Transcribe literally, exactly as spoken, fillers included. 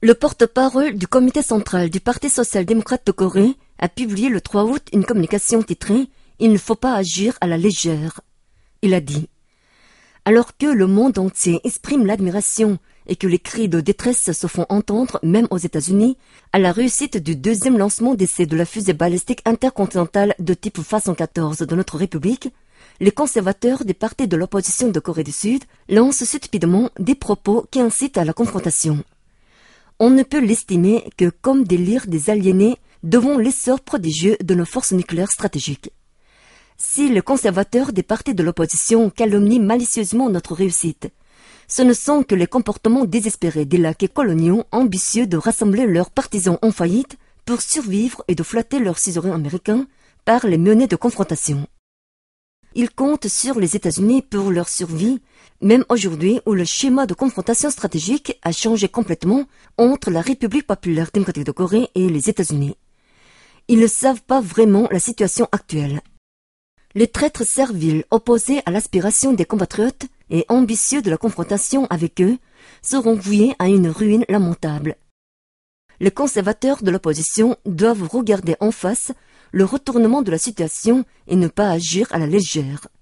Le porte-parole du comité central du Parti social-démocrate de Corée a publié le trois août une communication titrée « Il ne faut pas agir à la légère ». Il a dit « Alors que le monde entier exprime l'admiration et que les cris de détresse se font entendre même aux États-Unis à la réussite du deuxième lancement d'essai de la fusée balistique intercontinentale de type F A cent quatorze de notre République, les conservateurs des partis de l'opposition de Corée du Sud lancent stupidement des propos qui incitent à la confrontation. On ne peut l'estimer que comme des lyres des aliénés devant l'essor prodigieux de nos forces nucléaires stratégiques. Si les conservateurs des partis de l'opposition calomnient malicieusement notre réussite, ce ne sont que les comportements désespérés des laquais coloniaux ambitieux de rassembler leurs partisans en faillite pour survivre et de flatter leurs suzerains américains par les menées de confrontation. Ils comptent sur les États-Unis pour leur survie, même aujourd'hui où le schéma de confrontation stratégique a changé complètement entre la République populaire démocratique de Corée et les États-Unis. Ils ne savent pas vraiment la situation actuelle. Les traîtres serviles opposés à l'aspiration des compatriotes et ambitieux de la confrontation avec eux seront voués à une ruine lamentable. Les conservateurs de l'opposition doivent regarder en face le retournement de la situation et ne pas agir à la légère.